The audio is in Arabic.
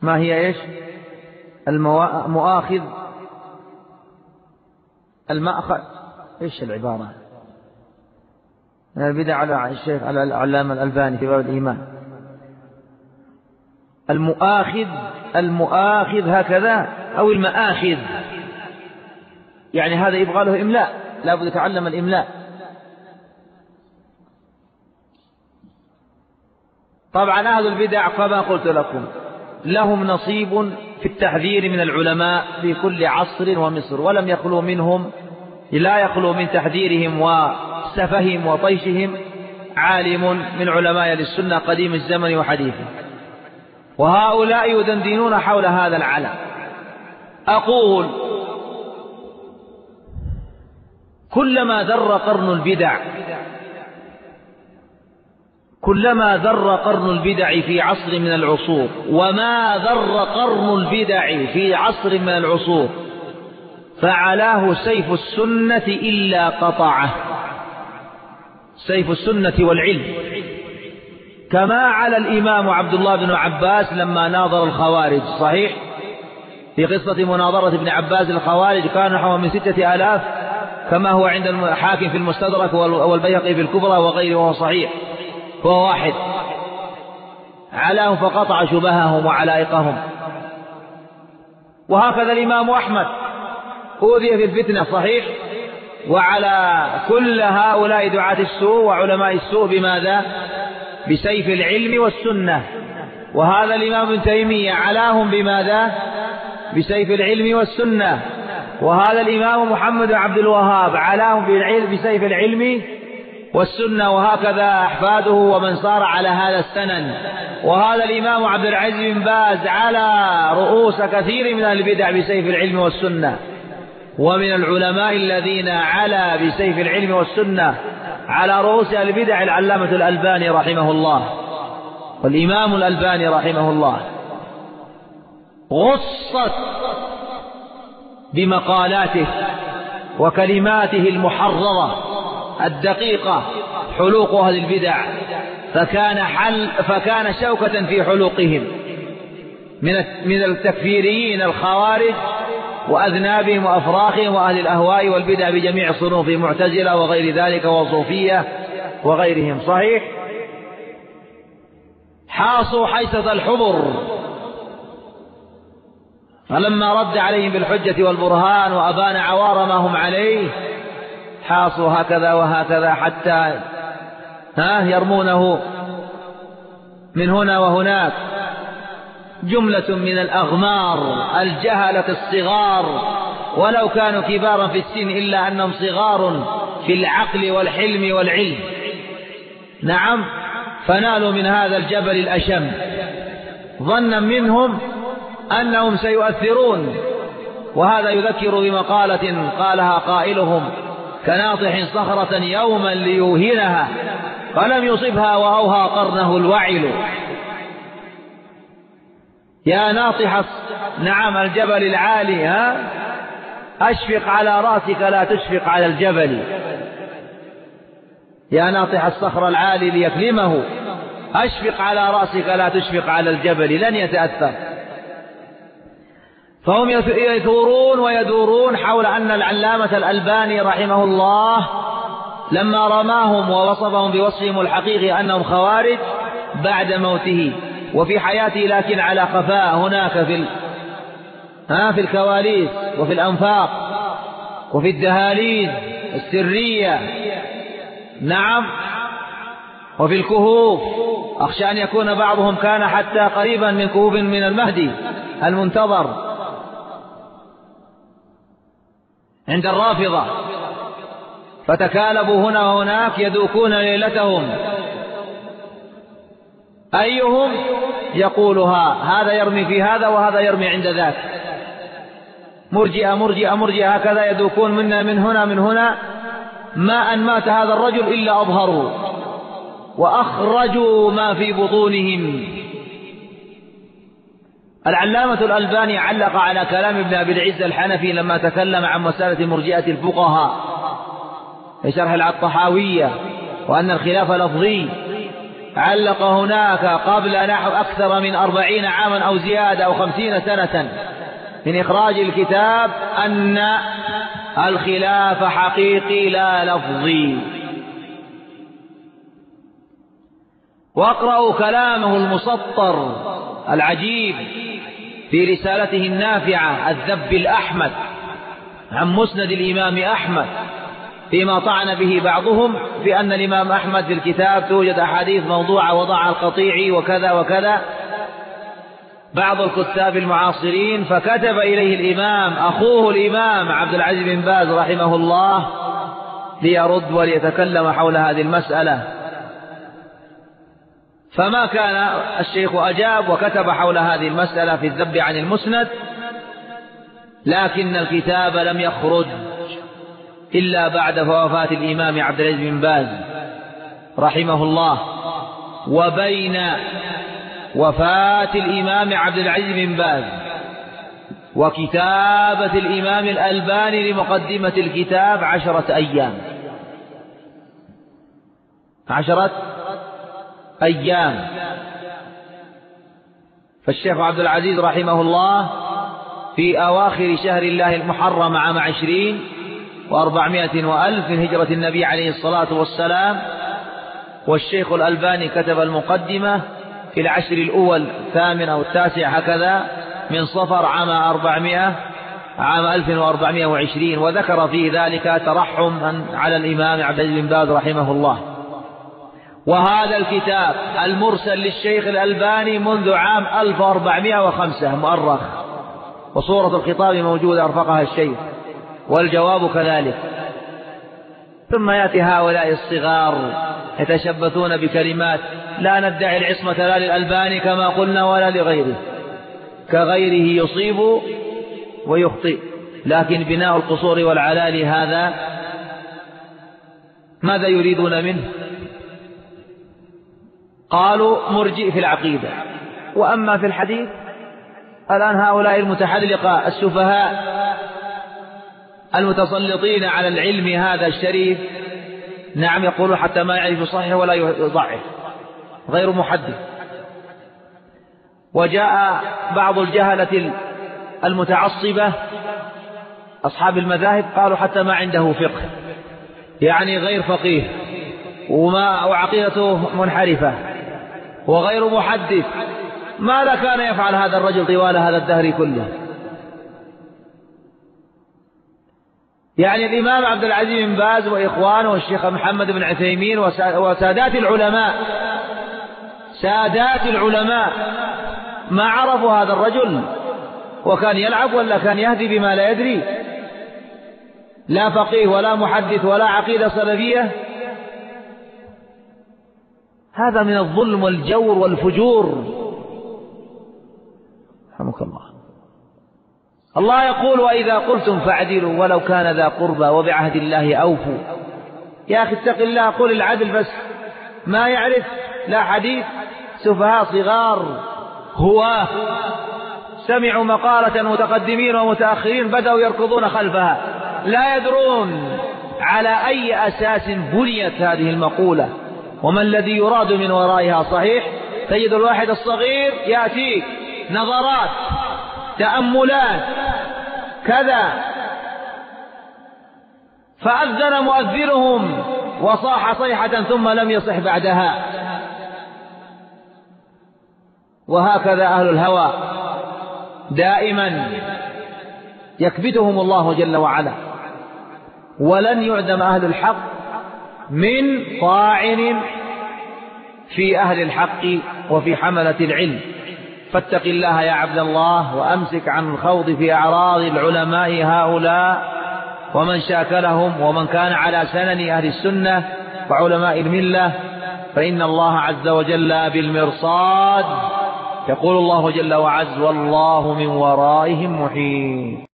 ما هي إيش؟ المؤاخذ، المأخذ، إيش العبارة؟ البدع على الشيخ على العلامة الألباني في باب الإيمان. المؤاخذ هكذا، أو المآخذ، يعني هذا يبغى له إملاء، لا بد يتعلم الإملاء. طبعا أهل البدع كما قلت لكم لهم نصيب في التحذير من العلماء في كل عصر ومصر، ولم يخلو منهم، لا يخلو من تحذيرهم وسفهم وطيشهم عالم من علماء السنة قديم الزمن وحديثه، وهؤلاء يدندنون حول هذا العلم. أقول كلما ذر قرن البدع في عصر من العصور، وما ذر قرن البدع في عصر من العصور، فعلاه سيف السنة إلا قطعه، سيف السنة والعلم، كما على الإمام عبد الله بن عباس لما ناظر الخوارج. صحيح في قصة مناظرة ابن عباس الخوارج كان نحو من 6000 كما هو عند الحاكم في المستدرك والبيهقي في الكبرى وغيره، وهو صحيح، وهو واحد، علاهم فقطع شبههم وعلائقهم. وهكذا الإمام أحمد أوذي في الفتنة. صحيح. وعلى كل هؤلاء دعاة السوء وعلماء السوء بماذا؟ بسيف العلم والسنة. وهذا الإمام ابن تيمية علاهم بماذا؟ بسيف العلم والسنة. وهذا الإمام محمد بن عبد الوهاب علاهم بسيف العلم والسنة، وهكذا أحفاده ومن صار على هذا السنن. وهذا الإمام عبد العزيز بن باز على رؤوس كثير من البدع بسيف العلم والسنة. ومن العلماء الذين علا بسيف العلم والسنة على رؤوس البدع العلامة الألباني رحمه الله، والإمام الألباني رحمه الله غصت بمقالاته وكلماته المحررة الدقيقة حلوق أهل البدع، فكان شوكة في حلوقهم من التكفيريين الخوارج وأذنابهم وأفراخهم وأهل الأهواء والبدع بجميع صنوف، معتزلة وغير ذلك وصوفية وغيرهم. صحيح. حاصوا حيثة الحبر، فلما رد عليهم بالحجة والبرهان وأبان عوار ما هم عليه حاصوا هكذا وهكذا حتى يرمونه من هنا وهناك. جملة من الأغمار الجهلة الصغار، ولو كانوا كبارا في السن إلا أنهم صغار في العقل والحلم والعلم. نعم. فنالوا من هذا الجبل الأشم ظنا منهم أنهم سيؤثرون. وهذا يذكر بمقالة قالها قائلهم: كناطح صخرة يوما ليوهنها فلم يصبها وأوهى قرنه الوعل. يا ناطح الجبل العالي، أشفق على رأسك لا تشفق على الجبل. يا ناطح الصخر العالي ليكلمه أشفق على رأسك لا تشفق على الجبل، لن يتأثر. فهم يثورون ويدورون حول أن العلامة الألباني رحمه الله لما رماهم ووصفهم بوصفهم الحقيقي أنهم خوارج بعد موته وفي حياته، لكن على خفاء هناك في الكواليس وفي الأنفاق وفي الدهاليز السرية. نعم. وفي الكهوف، أخشى أن يكون بعضهم كان حتى قريبا من كهوف من المهدي المنتظر عند الرافضة، فتكالبوا هنا وهناك يذوقون ليلتهم، أيهم يقولها، هذا يرمي في هذا وهذا يرمي عند ذاك، مرجئة هكذا يذوقون منا من هنا ما أن مات هذا الرجل إلا أظهروا وأخرجوا ما في بطونهم. العلامة الألباني علق على كلام ابن أبي العز الحنفي لما تكلم عن مسألة مرجئة الفقهاء في شرح الطحاوية، وأن الخلاف لفظي، علق هناك قبل نحو أكثر من 40 عاما أو زيادة أو 50 سنة من إخراج الكتاب أن الخلاف حقيقي لا لفظي. واقرأوا كلامه المسطر العجيب في رسالته النافعة الذب الأحمد عن مسند الإمام أحمد، فيما طعن به بعضهم بأن الإمام أحمد في الكتاب توجد أحاديث موضوعة وضعها القطيعي وكذا وكذا بعض الكتاب المعاصرين، فكتب إليه الإمام أخوه الإمام عبد العزيز بن باز رحمه الله ليرد وليتكلم حول هذه المسألة، فما كان الشيخ أجاب وكتب حول هذه المسألة في الذب عن المسند، لكن الكتاب لم يخرج إلا بعد وفاة الإمام عبد العزيز بن باز رحمه الله، وبين وفاة الإمام عبد العزيز بن باز وكتابة الإمام الألباني لمقدمة الكتاب 10 أيام، 10 أيام. فالشيخ عبد العزيز رحمه الله في أواخر شهر الله المحرم عام 20 و400 وألف من هجرة النبي عليه الصلاة والسلام، والشيخ الألباني كتب المقدمة في العشر الأول 8 أو 9 هكذا من صفر عام 1420، وذكر في ذلك ترحم على الإمام عبد العزيز بن باز رحمه الله. وهذا الكتاب المرسل للشيخ الألباني منذ عام 1405 مؤرخ، وصورة الخطاب موجودة أرفقها الشيخ والجواب كذلك. ثم يأتي هؤلاء الصغار يتشبثون بكلمات لا ندعي العصمة لا للألباني كما قلنا ولا لغيره، كغيره يصيب ويخطئ، لكن بناء القصور والعلالي هذا ماذا يريدون منه؟ قالوا مرجئ في العقيدة، وأما في الحديث الآن هؤلاء المتحلقة السفهاء المتسلطين على العلم هذا الشريف نعم يقولون حتى ما يعرف يصحح ولا يضعف، غير محدث. وجاء بعض الجهلة المتعصبة أصحاب المذاهب قالوا حتى ما عنده فقه، يعني غير فقيه وعقيدته منحرفة وغير محدث، ماذا كان يفعل هذا الرجل طوال هذا الدهر كله؟ يعني الإمام عبد العزيز بن باز وإخوانه والشيخ محمد بن عثيمين وسادات العلماء سادات العلماء ما عرفوا هذا الرجل، وكان يلعب ولا كان يهدي بما لا يدري، لا فقيه ولا محدث ولا عقيدة سلفية. هذا من الظلم والجور والفجور. رحمك الله. الله يقول وإذا قلتم فاعدلوا ولو كان ذا قربى وبعهد الله أوفوا. يا أخي اتق الله، قل العدل بس، ما يعرف لا حديث، سفهاء صغار هواه سمعوا مقالة متقدمين ومتأخرين بدأوا يركضون خلفها، لا يدرون على أي أساس بنيت هذه المقولة وما الذي يراد من ورائها. صحيح تجد الواحد الصغير يأتيك نظرات تأملات كذا، فأذن مؤذنهم وصاح صيحة ثم لم يصح بعدها. وهكذا أهل الهوى دائما يكبتهم الله جل وعلا، ولن يعدم أهل الحق من طاعن في أهل الحق وفي حملة العلم. فاتق الله يا عبد الله وأمسك عن الخوض في أعراض العلماء هؤلاء ومن شاكلهم ومن كان على سنن أهل السنة وعلماء الملة، فإن الله عز وجل بالمرصاد. يقول الله جل وعز والله من ورائهم محيط.